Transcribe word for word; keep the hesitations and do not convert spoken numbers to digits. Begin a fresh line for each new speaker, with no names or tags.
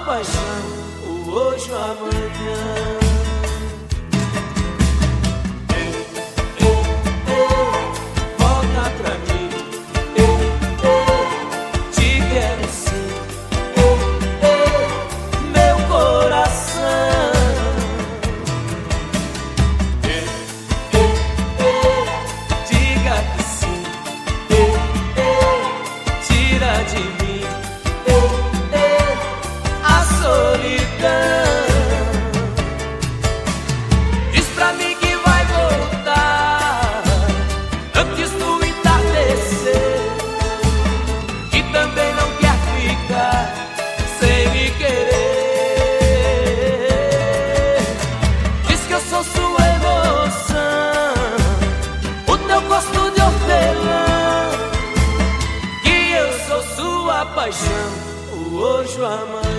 paixão, o hoje, o amanhã. De mim, a solidão. Diz pra mim que vai voltar antes do entardecer, que também não quer ficar sem me querer. Diz que eu sou sua emoção, o teu gosto de hortelã, sua paixão, o hoje, o amanhã.